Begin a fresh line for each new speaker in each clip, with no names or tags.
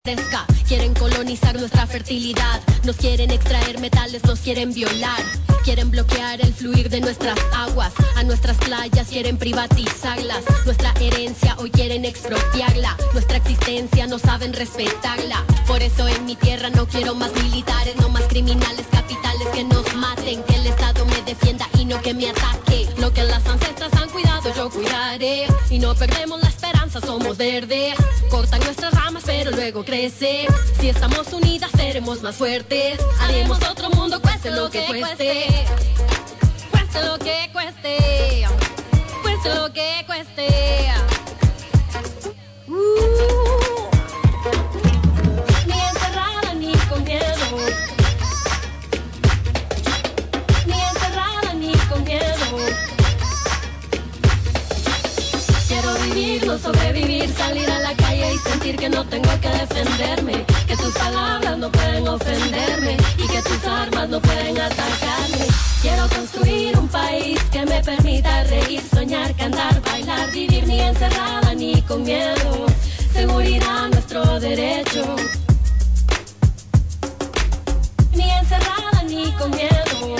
Quieren colonizar nuestra fertilidad, nos quieren extraer metales, nos quieren violar, quieren bloquear el fluir de nuestras aguas, a nuestras playas quieren privatizarlas, nuestra herencia hoy quieren expropiarla, nuestra existencia no saben respetarla, por eso en mi tierra no quiero más militares, no más criminales capitales que nos maten, que el Estado me defienda y no que me ataque, lo que las ancestras han cuidado yo cuidaré, y no perdemos la esperanza, somos verdes, cortan nuestras ramas pero luego crece, si estamos unidas seremos más fuertes, haremos otro mundo cueste lo que cueste, cueste lo que cueste, cueste lo que cueste. Ni encerrada ni con miedo, ni encerrada ni con miedo. Quiero vivir, no sobrevivir, salir a la calle y sentir que no tengo que defenderme, que tus palabras no pueden ofenderme y que tus armas no pueden atacarme. Quiero construir un país que me permita reír, soñar, cantar, bailar, vivir ni encerrada ni con miedo. Seguridad, nuestro derecho. Ni encerrada ni con miedo.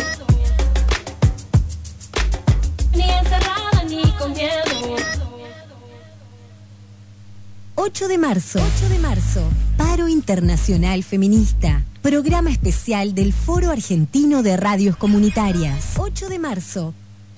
Ni encerrada ni con miedo.
8 de marzo, Paro Internacional Feminista, programa especial del Foro Argentino de Radios Comunitarias. 8 de marzo.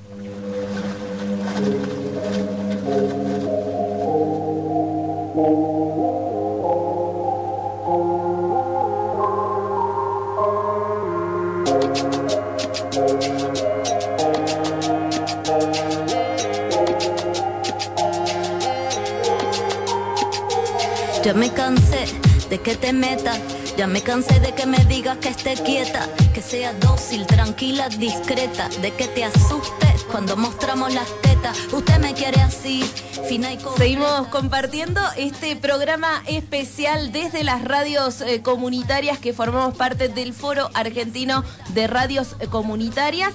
Ya me cansé de que te metas, ya me cansé de que me digas que esté quieta, que sea dócil, tranquila, discreta, de que te asustes cuando mostramos las tetas. Usted me quiere así, fina y coqueta.
Seguimos compartiendo este programa especial desde las radios comunitarias que formamos parte del Foro Argentino de Radios Comunitarias.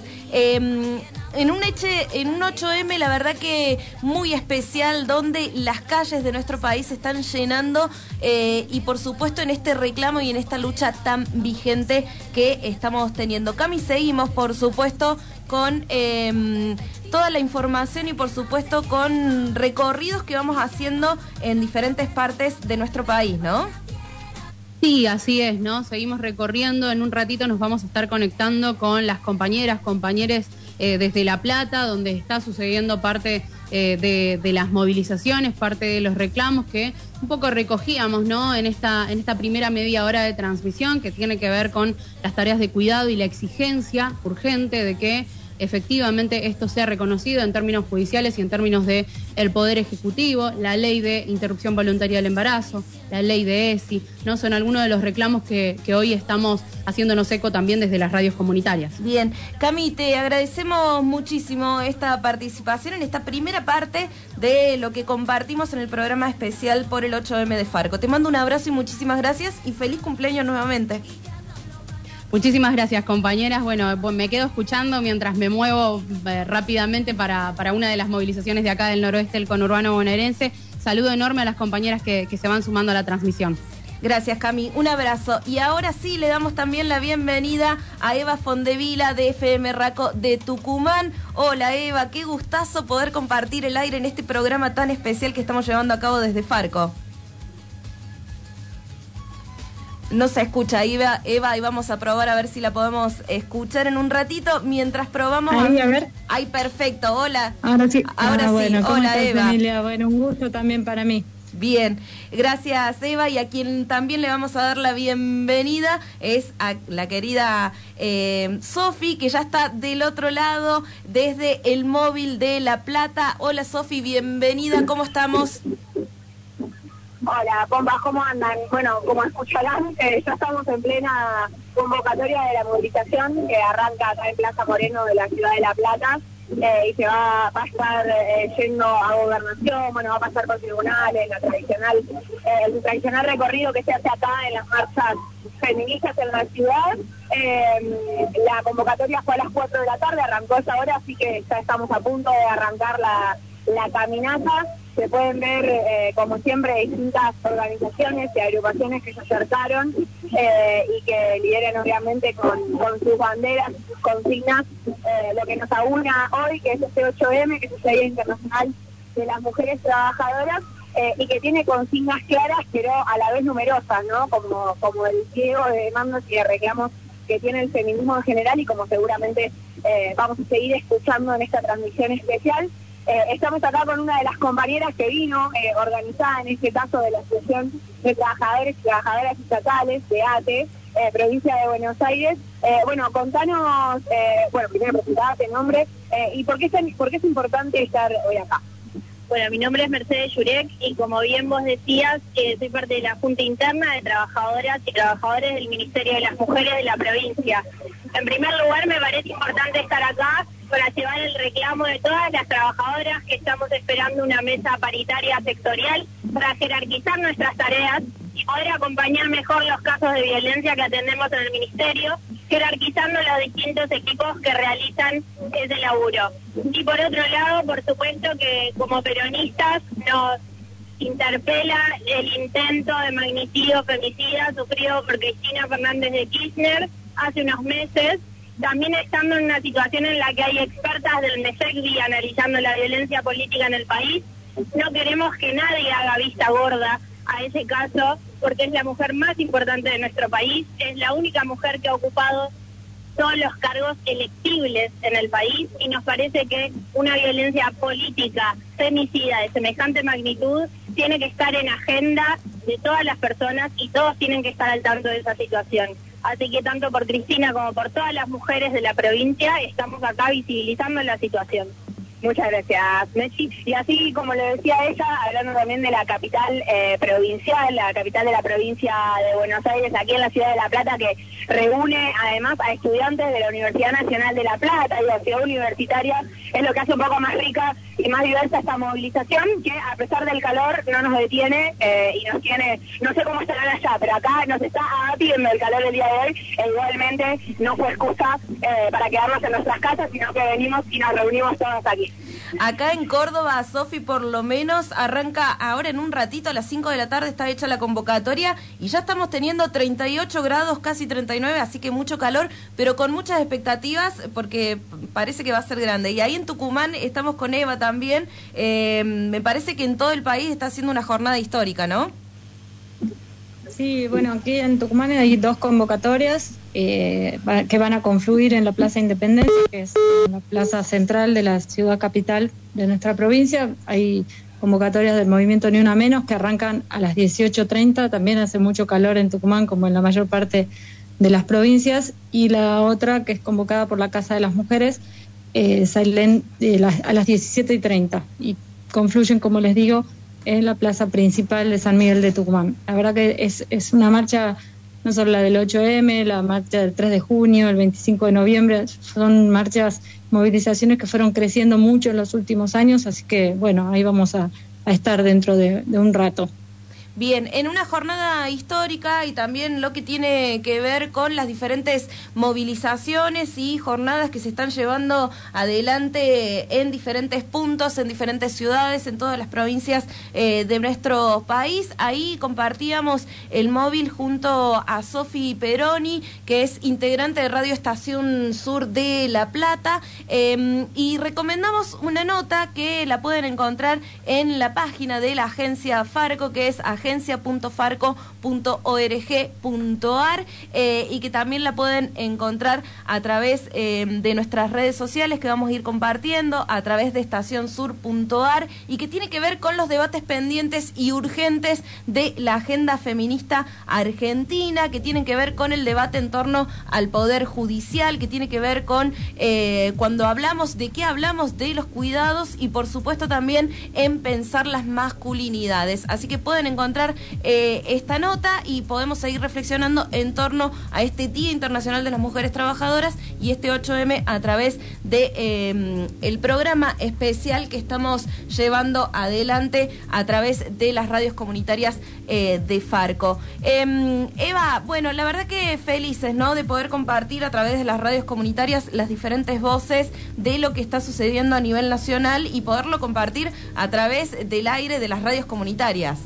En un 8M, la verdad que muy especial, donde las calles de nuestro país se están llenando y por supuesto en este reclamo y en esta lucha tan vigente que estamos teniendo. Cami, seguimos por supuesto con toda la información y por supuesto con recorridos que vamos haciendo en diferentes partes de nuestro país, ¿no?
Sí, así es, ¿no? Seguimos recorriendo, en un ratito nos vamos a estar conectando con las compañeros desde La Plata, donde está sucediendo parte de las movilizaciones, parte de los reclamos que un poco recogíamos, ¿no? En esta primera media hora de transmisión, que tiene que ver con las tareas de cuidado y la exigencia urgente de que efectivamente esto sea reconocido en términos judiciales y en términos de el Poder Ejecutivo, la ley de interrupción voluntaria del embarazo, la ley de ESI, ¿no? Son algunos de los reclamos que hoy estamos haciéndonos eco también desde las radios comunitarias.
Bien, Cami, te agradecemos muchísimo esta participación en esta primera parte de lo que compartimos en el programa especial por el 8M de Farco. Te mando un abrazo y muchísimas gracias y feliz cumpleaños nuevamente.
Muchísimas gracias, compañeras. Bueno, me quedo escuchando mientras me muevo rápidamente para una de las movilizaciones de acá del noroeste del conurbano bonaerense. Saludo enorme a las compañeras que se van sumando a la transmisión.
Gracias, Cami. Un abrazo. Y ahora sí, le damos también la bienvenida a Eva Fondevila de FM Raco de Tucumán. Hola, Eva. Qué gustazo poder compartir el aire en este programa tan especial que estamos llevando a cabo desde Farco. No se escucha, Eva, y vamos a probar a ver si la podemos escuchar en un ratito. Mientras probamos...
Ahí, a ver.
Ay, perfecto, hola.
Ahora sí.
Ahora sí,
bueno,
hola,
estás,
Eva.
Emilia? Bueno, un gusto también para mí.
Bien, gracias, Eva, y a quien también le vamos a dar la bienvenida es a la querida Sofi, que ya está del otro lado desde el móvil de La Plata. Hola, Sofi, bienvenida, ¿cómo estamos?
Hola, bombas, ¿cómo andan? Bueno, como escucharán, ya estamos en plena convocatoria de la movilización que arranca acá en Plaza Moreno de la ciudad de La Plata y se va a estar yendo a gobernación, bueno, va a pasar por tribunales, el tradicional recorrido que se hace acá en las marchas feministas en la ciudad. La convocatoria fue a las 4 de la tarde, arrancó esa hora, así que ya estamos a punto de arrancar la caminata. se pueden ver, como siempre, distintas organizaciones y agrupaciones que se acercaron y que lideran obviamente con sus banderas, sus consignas, lo que nos aúna hoy, que es este 8M, que es el Día Internacional de las Mujeres Trabajadoras, y que tiene consignas claras, pero a la vez numerosas, ¿no? Como el pliego de demandas y de reclamos que tiene el feminismo en general, y como seguramente vamos a seguir escuchando en esta transmisión especial. Estamos acá con una de las compañeras que vino, organizada en este caso de la Asociación de Trabajadores y Trabajadoras Estatales, de ATE, provincia de Buenos Aires. Bueno, contanos, primero presentarte, nombre, y por qué es importante estar hoy acá.
Bueno, mi nombre es Mercedes Yurek y como bien vos decías, soy parte de la Junta Interna de Trabajadoras y Trabajadores del Ministerio de las Mujeres de la provincia. En primer lugar, me parece importante estar acá para llevar el reclamo de todas las trabajadoras que estamos esperando una mesa paritaria sectorial para jerarquizar nuestras tareas y poder acompañar mejor los casos de violencia que atendemos en el Ministerio, jerarquizando los distintos equipos que realizan ese laburo. Y por otro lado, por supuesto que como peronistas nos interpela el intento de magnicidio femicida sufrido por Cristina Fernández de Kirchner hace unos meses, también estando en una situación en la que hay expertas del MESECBI analizando la violencia política en el país. No queremos que nadie haga vista gorda a ese caso, porque es la mujer más importante de nuestro país, es la única mujer que ha ocupado todos los cargos electibles en el país, y nos parece que una violencia política femicida de semejante magnitud tiene que estar en agenda de todas las personas y todos tienen que estar al tanto de esa situación. Así que tanto por Cristina como por todas las mujeres de la provincia estamos acá visibilizando la situación.
Muchas gracias, Mechi. Y así como lo decía ella, hablando también de la capital provincial, la capital de la provincia de Buenos Aires, aquí en la ciudad de La Plata, que reúne además a estudiantes de la Universidad Nacional de La Plata y la ciudad universitaria, es lo que hace un poco más rica y más diversa esta movilización, que a pesar del calor no nos detiene y nos tiene, no sé cómo estarán allá, pero acá nos está abatiendo el calor el día de hoy, e igualmente no fue excusa para quedarnos en nuestras casas, sino que venimos y nos reunimos todos aquí.
Acá en Córdoba, Sofi, por lo menos arranca ahora en un ratito, a las 5 de la tarde está hecha la convocatoria y ya estamos teniendo 38 grados, casi 39, así que mucho calor, pero con muchas expectativas porque parece que va a ser grande. Y ahí en Tucumán estamos con Eva también, me parece que en todo el país está haciendo una jornada histórica, ¿no?
Sí, bueno, aquí en Tucumán hay 2 convocatorias que van a confluir en la Plaza Independencia, que es la plaza central de la ciudad capital de nuestra provincia. Hay convocatorias del movimiento Ni Una Menos que arrancan a las 18:30, también hace mucho calor en Tucumán como en la mayor parte de las provincias, y la otra que es convocada por la Casa de las Mujeres salen a las 17:30 y confluyen, como les digo, en la plaza principal de San Miguel de Tucumán. La verdad que es una marcha, no solo la del 8M, la marcha del 3 de junio, el 25 de noviembre, son marchas, movilizaciones que fueron creciendo mucho en los últimos años, así que bueno, ahí vamos a estar dentro de un rato.
Bien, en una jornada histórica y también lo que tiene que ver con las diferentes movilizaciones y jornadas que se están llevando adelante en diferentes puntos, en diferentes ciudades, en todas las provincias de nuestro país. Ahí compartíamos el móvil junto a Sofi Peroni, que es integrante de Radio Estación Sur de La Plata, y recomendamos una nota que la pueden encontrar en la página de la agencia Farco, que es agencia.farco.org.ar, y que también la pueden encontrar a través de nuestras redes sociales que vamos a ir compartiendo, a través de estacionsur.ar, y que tiene que ver con los debates pendientes y urgentes de la agenda feminista argentina, que tienen que ver con el debate en torno al Poder Judicial, que tiene que ver con cuando hablamos, de qué hablamos, de los cuidados y por supuesto también en pensar las masculinidades. Así que pueden encontrar encontrar esta nota y podemos seguir reflexionando en torno a este Día Internacional de las Mujeres Trabajadoras y este 8M a través de el programa especial que estamos llevando adelante a través de las radios comunitarias de Farco. Eva, bueno, la verdad que felices, ¿no?, de poder compartir a través de las radios comunitarias las diferentes voces de lo que está sucediendo a nivel nacional y poderlo compartir a través del aire de las radios comunitarias.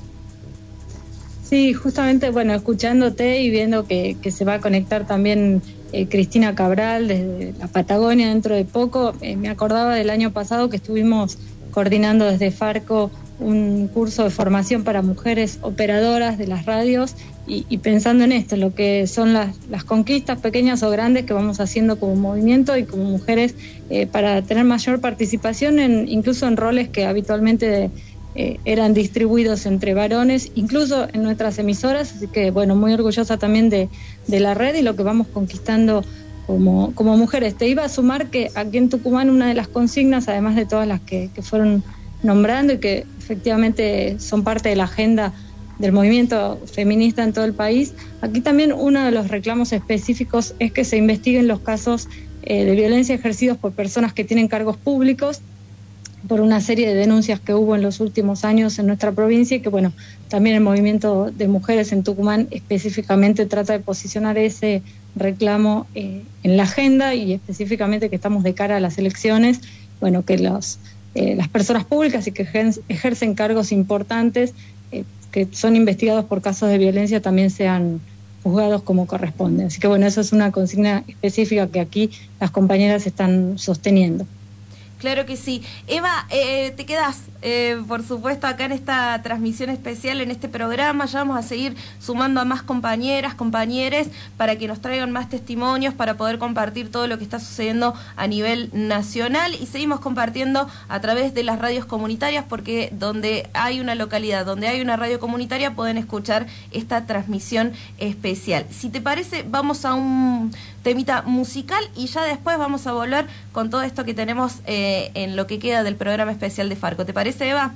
Sí, justamente, bueno, escuchándote y viendo que se va a conectar también Cristina Cabral desde la Patagonia dentro de poco, me acordaba del año pasado que estuvimos coordinando desde Farco un curso de formación para mujeres operadoras de las radios y pensando en esto, lo que son las conquistas pequeñas o grandes que vamos haciendo como movimiento y como mujeres para tener mayor participación incluso en roles que habitualmente eran distribuidos entre varones, incluso en nuestras emisoras, así que bueno, muy orgullosa también de la red y lo que vamos conquistando como mujeres. Te iba a sumar que aquí en Tucumán una de las consignas, además de todas las que fueron nombrando y que efectivamente son parte de la agenda del movimiento feminista en todo el país, aquí también uno de los reclamos específicos es que se investiguen los casos de violencia ejercidos por personas que tienen cargos públicos, por una serie de denuncias que hubo en los últimos años en nuestra provincia y que bueno, también el movimiento de mujeres en Tucumán específicamente trata de posicionar ese reclamo en la agenda y específicamente que estamos de cara a las elecciones, bueno, que las personas públicas y que ejercen cargos importantes que son investigados por casos de violencia también sean juzgados como corresponde. Así que bueno, eso es una consigna específica que aquí las compañeras están sosteniendo.
Claro que sí. Eva, te quedás, por supuesto, acá en esta transmisión especial, en este programa. Ya vamos a seguir sumando a más compañeras, compañeres, para que nos traigan más testimonios, para poder compartir todo lo que está sucediendo a nivel nacional. Y seguimos compartiendo a través de las radios comunitarias, porque donde hay una localidad, donde hay una radio comunitaria, pueden escuchar esta transmisión especial. Si te parece, vamos a un temita musical y ya después vamos a volver con todo esto que tenemos en lo que queda del programa especial de Farco. ¿Te parece, Eva?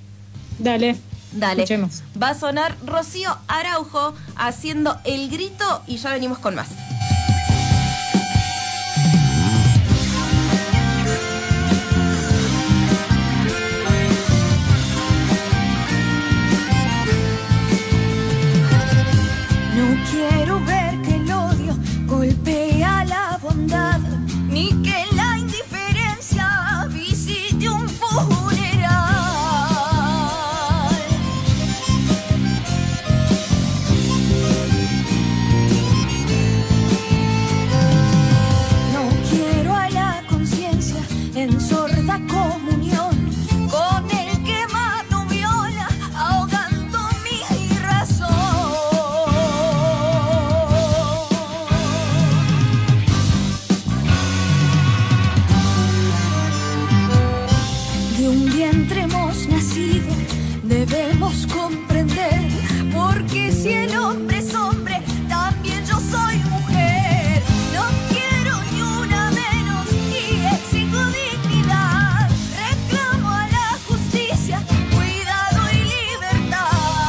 Dale.
Escuchemos. Va a sonar Rocío Araujo haciendo El Grito y ya venimos con más.
No quiero ver que el odio golpea la bondad, ni que la indiferencia visite un funeral. No quiero a la conciencia en sorda comunión con el que mata o viola, ahogando mi razón. De un vientre hemos nacido, debemos comprender, porque si el hombre es hombre, también yo soy mujer. No quiero ni una menos y exijo dignidad. Reclamo a la justicia, cuidado y libertad.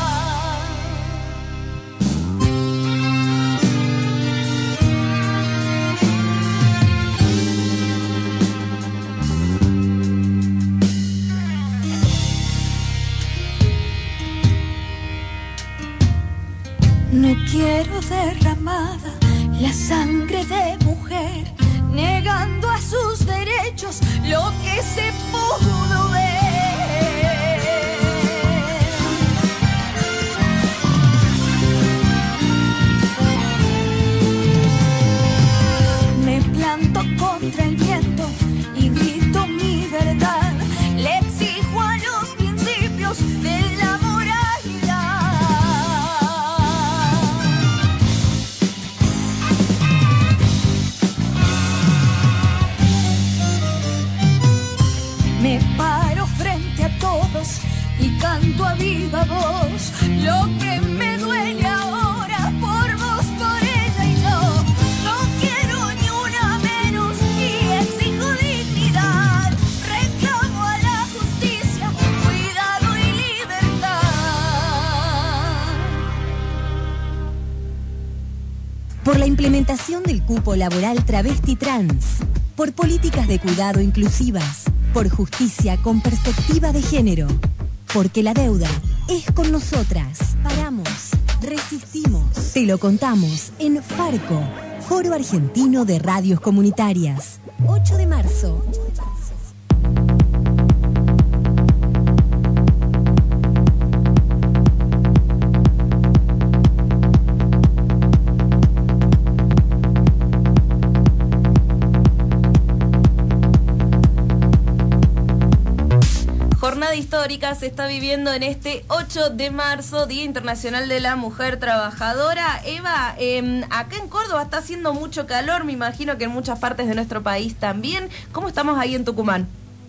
No quiero derramada la sangre de mujer, negando a sus derechos lo que se pudo ver. Me planto contra el viento y grito mi verdad. Le exijo a los principios de la moralidad. Me paro frente a todos y canto a viva voz lo que me duele ahora por vos, por ella y yo. No quiero ni una menos y exijo dignidad. Reclamo a la justicia, cuidado y libertad.
por la implementación del cupo laboral travesti trans, por políticas de cuidado inclusivas, por justicia con perspectiva de género, porque la deuda es con nosotras. Paramos, resistimos, te lo contamos en Farco, Foro Argentino de Radios Comunitarias. 8 de marzo.
Jornada histórica se está viviendo en este 8 de marzo, Día Internacional de la Mujer Trabajadora. Eva, acá en Córdoba está haciendo mucho calor, me imagino que en muchas partes de nuestro país también. ¿Cómo estamos ahí en Tucumán?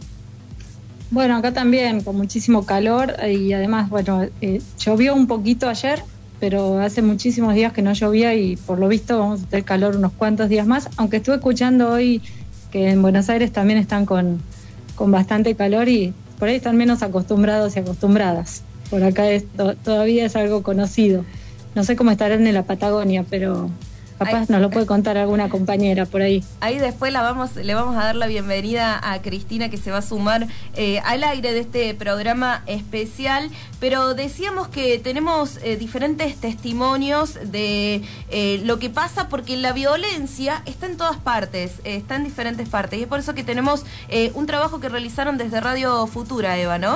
Bueno, acá también, con muchísimo calor y además, bueno, llovió un poquito ayer, pero hace muchísimos días que no llovía y por lo visto vamos a tener calor unos cuantos días más, aunque estuve escuchando hoy que en Buenos Aires también están con bastante calor y por ahí están menos acostumbrados y acostumbradas. Por acá todavía es algo conocido. No sé cómo estarán en la Patagonia, pero capaz nos lo puede contar alguna compañera por ahí.
Ahí después le vamos a dar la bienvenida a Cristina, que se va a sumar al aire de este programa especial. Pero decíamos que tenemos diferentes testimonios de lo que pasa, porque la violencia está en todas partes, está en diferentes partes. Y es por eso que tenemos un trabajo que realizaron desde Radio Futura, Eva, ¿no?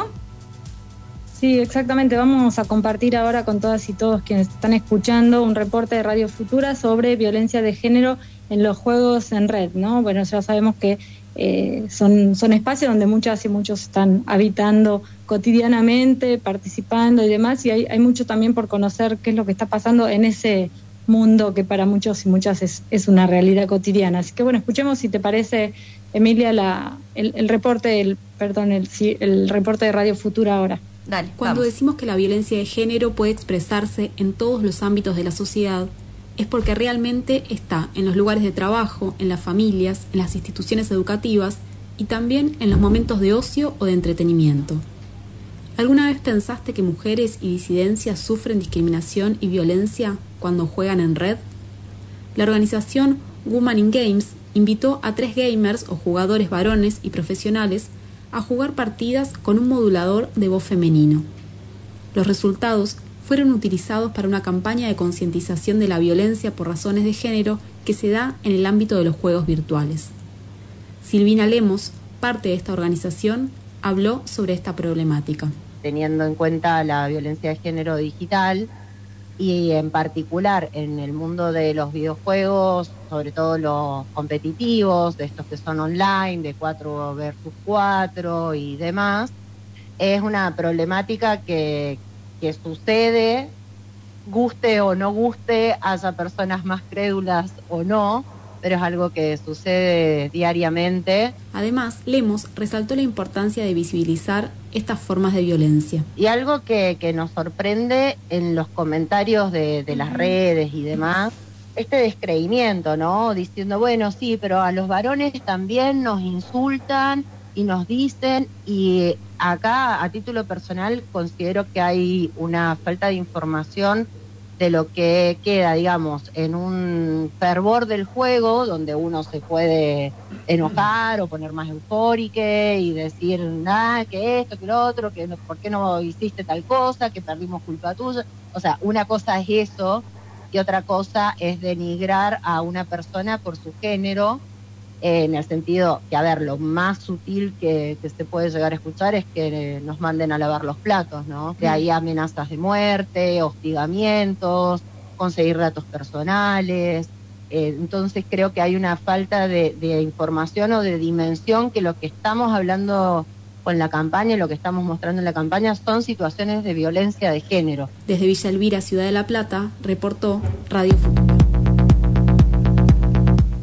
Sí, exactamente. Vamos a compartir ahora con todas y todos quienes están escuchando un reporte de Radio Futura sobre violencia de género en los juegos en red, ¿no? Bueno, ya sabemos que son espacios donde muchas y muchos están habitando cotidianamente, participando y demás, y hay mucho también por conocer qué es lo que está pasando en ese mundo que para muchos y muchas es una realidad cotidiana. Así que bueno, escuchemos, si te parece, Emilia, el reporte el reporte de Radio Futura ahora.
Dale,
Cuando
vamos.
decimos que la violencia de género puede expresarse en todos los ámbitos de la sociedad, es porque realmente está en los lugares de trabajo, en las familias, en las instituciones educativas y también en los momentos de ocio o de entretenimiento. ¿Alguna vez pensaste que mujeres y disidencias sufren discriminación y violencia cuando juegan en red? La organización Women in Games invitó a 3 gamers o jugadores varones y profesionales a jugar partidas con un modulador de voz femenino. Los resultados fueron utilizados para una campaña de concientización de la violencia por razones de género que se da en el ámbito de los juegos virtuales. Silvina Lemos, parte de esta organización, habló sobre esta problemática.
Teniendo en cuenta la violencia de género digital y en particular en el mundo de los videojuegos, sobre todo los competitivos, de estos que son online, de 4 versus 4 y demás, es una problemática que sucede, guste o no guste, haya personas más crédulas o no, pero es algo que sucede diariamente.
Además, Lemos resaltó la importancia de visibilizar estas formas de violencia.
Y algo que nos sorprende en los comentarios de las redes y demás, este descreimiento, ¿no? Diciendo, bueno, sí, pero a los varones también nos insultan y nos dicen, y acá a título personal considero que hay una falta de información de lo que queda, digamos, en un fervor del juego, donde uno se puede enojar o poner más eufórica y decir, que esto, que lo otro, que no, por qué no hiciste tal cosa, que perdimos culpa tuya. O sea, una cosa es eso y otra cosa es denigrar a una persona por su género, en el sentido que, a ver, lo más sutil que se puede llegar a escuchar es que nos manden a lavar los platos, ¿no? De ahí amenazas de muerte, hostigamientos, conseguir datos personales. Entonces creo que hay una falta de información o de dimensión, que lo que estamos hablando con la campaña y lo que estamos mostrando en la campaña son situaciones de violencia de género.
Desde Villa Elvira, Ciudad de la Plata, reportó Radio Futura.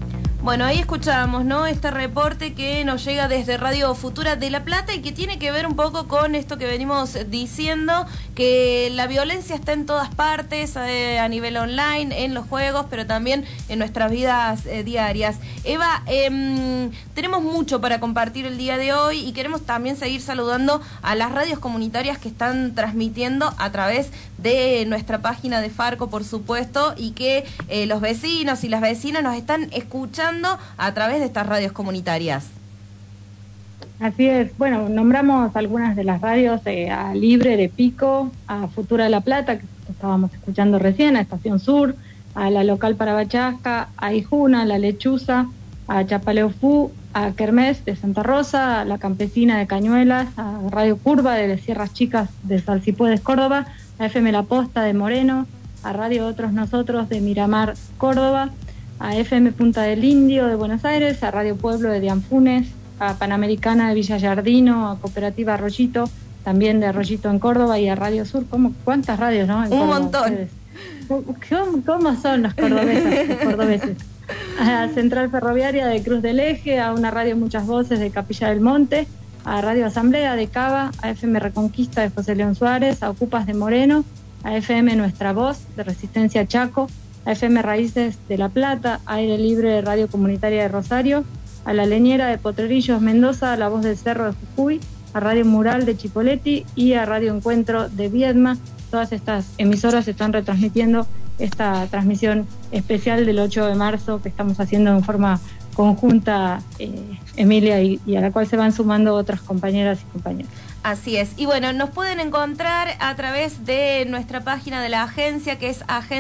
Bueno, ahí escuchábamos, ¿no? Este reporte que nos llega desde Radio Futura de La Plata y que tiene que ver un poco con esto que venimos diciendo, que la violencia está en todas partes, a nivel online, en los juegos, pero también en nuestras vidas diarias. Eva, tenemos mucho para compartir el día de hoy y queremos también seguir saludando a las radios comunitarias que están transmitiendo a través de nuestra página de Farco, por supuesto, y que los vecinos y las vecinas nos están escuchando a través de estas radios comunitarias.
Así es, bueno, nombramos algunas de las radios, a Libre de Pico, a Futura de La Plata, que estábamos escuchando recién, a Estación Sur, a la Local Parabachasca, a Ijuna, a La Lechuza, a Chapaleufú, a Kermés de Santa Rosa, a La Campesina de Cañuelas, a Radio Curva de las Sierras Chicas de Salsipuedes, Córdoba, a FM La Posta de Moreno, a Radio Otros Nosotros de Miramar, Córdoba, a FM Punta del Indio de Buenos Aires, a Radio Pueblo de Dianfunes, a Panamericana de Villa Yardino, a Cooperativa Arroyito, también de Arroyito en Córdoba, y a Radio Sur. ¿Cuántas radios, no? En
un
Córdoba,
montón.
¿Cómo son los cordobeses? A Central Ferroviaria de Cruz del Eje, a una radio Muchas Voces de Capilla del Monte, a Radio Asamblea de Cava, a FM Reconquista de José León Suárez, a Ocupas de Moreno, a FM Nuestra Voz de Resistencia Chaco, a FM Raíces de La Plata, a Aire Libre de Radio Comunitaria de Rosario, a La Leñera de Potrerillos Mendoza, a La Voz del Cerro de Jujuy, a Radio Mural de Chipoleti y a Radio Encuentro de Viedma. Todas estas emisoras están retransmitiendo esta transmisión especial del 8 de marzo que estamos haciendo en forma conjunta, Emilia, y a la cual se van sumando otras compañeras y compañeros.
Así es. Y bueno, nos pueden encontrar a través de nuestra página de la agencia, que es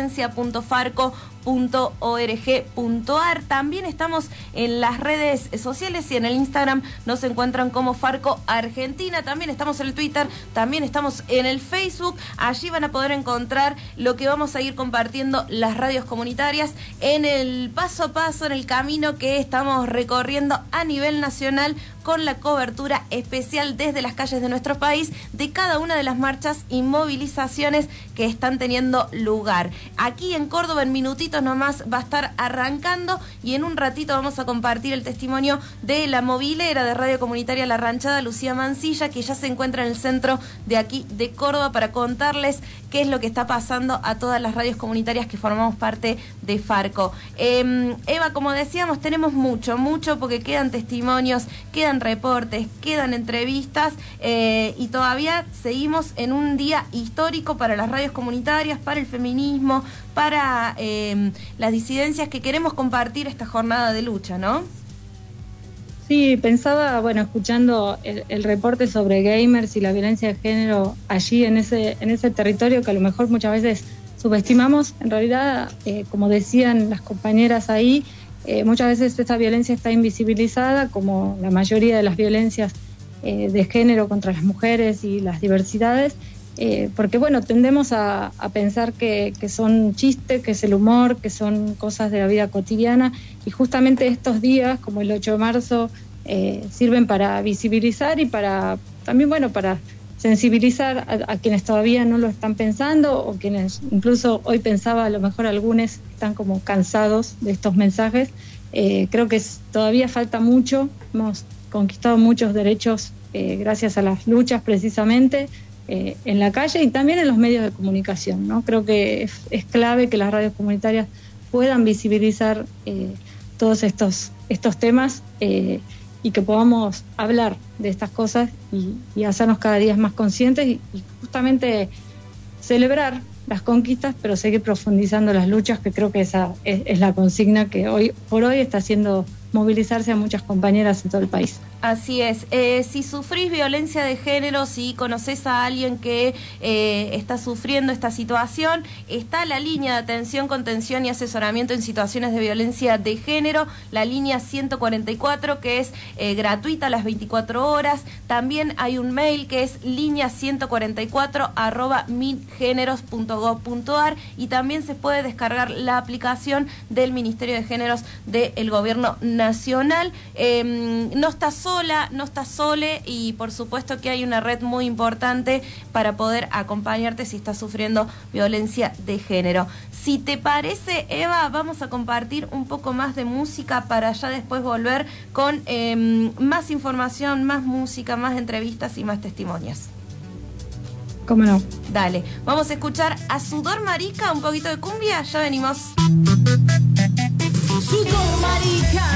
agencia.farco.org.ar. También estamos en las redes sociales y en el Instagram nos encuentran como Farco Argentina. También estamos en el Twitter, también estamos en el Facebook. Allí van a poder encontrar lo que vamos a ir compartiendo las radios comunitarias en el paso a paso, en el camino que estamos recorriendo a nivel nacional, con la cobertura especial desde las calles de nuestro país de cada una de las marchas y movilizaciones que están teniendo lugar. Aquí en Córdoba, en minutitos nomás, va a estar arrancando, y en un ratito vamos a compartir el testimonio de la movilera de Radio Comunitaria La Ranchada, Lucía Mancilla, que ya se encuentra en el centro de aquí de Córdoba para contarles qué es lo que está pasando a todas las radios comunitarias que formamos parte de Farco. Eva, como decíamos, tenemos mucho, porque quedan testimonios, quedan reportes, quedan entrevistas, y todavía seguimos en un día histórico para las radios comunitarias, para el feminismo, para las disidencias que queremos compartir esta jornada de lucha, ¿no?
Sí, pensaba, bueno, escuchando el reporte sobre gamers y la violencia de género allí en ese territorio que a lo mejor muchas veces subestimamos. En realidad, como decían las compañeras ahí, muchas veces esta violencia está invisibilizada, como la mayoría de las violencias de género contra las mujeres y las diversidades, porque bueno, tendemos a pensar que son chistes, que es el humor, que son cosas de la vida cotidiana, y justamente estos días, como el 8 de marzo, sirven para visibilizar y para también, bueno, para sensibilizar a quienes todavía no lo están pensando, o quienes incluso hoy pensaba, a lo mejor algunos están como cansados de estos mensajes. Creo que todavía falta mucho, hemos conquistado muchos derechos gracias a las luchas precisamente en la calle y también en los medios de comunicación, ¿no? Creo que es clave que las radios comunitarias puedan visibilizar todos estos temas, y que podamos hablar de estas cosas y hacernos cada día más conscientes y justamente celebrar las conquistas, pero seguir profundizando las luchas, que creo que esa es la consigna que hoy por hoy está haciendo movilizarse a muchas compañeras en todo el país.
Así es. Si sufrís violencia de género, si conocés a alguien que está sufriendo esta situación, está la línea de atención, contención y asesoramiento en situaciones de violencia de género, la línea 144, que es gratuita a las 24 horas. También hay un mail que es línea144@mingeneros.gov.ar, y también se puede descargar la aplicación del Ministerio de Géneros del Gobierno Nacional. nacional. No estás sola, no estás sole, y por supuesto que hay una red muy importante para poder acompañarte si estás sufriendo violencia de género. Si te parece, Eva, vamos a compartir un poco más de música para ya después volver con más información, más música, más entrevistas y más testimonios.
¿Cómo no?
Dale, vamos a escuchar a Sudor Marica, un poquito de cumbia, ya venimos.
Sudor Marica.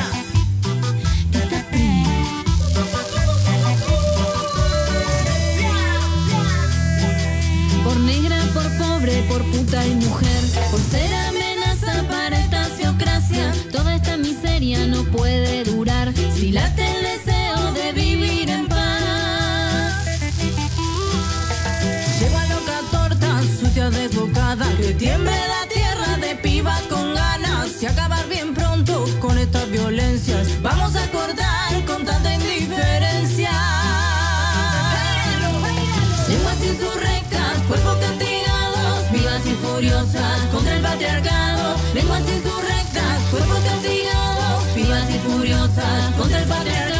Por negra, por pobre, por puta y mujer, por ser amenaza para esta sociocracia, toda esta miseria no puede durar si late el deseo de vivir en paz. Lleva loca torta, sucia desbocada, que tiemble la tierra de pibas con ganas y acabar bien pronto con estas violencias. Vamos a cortar con tanta indiferencia. Lenguas insurrectas, cuerpos castigados, vivas y furiosas contra el patriarcado. Lenguas insurrectas, cuerpos castigados, vivas y furiosas contra el patriarcado.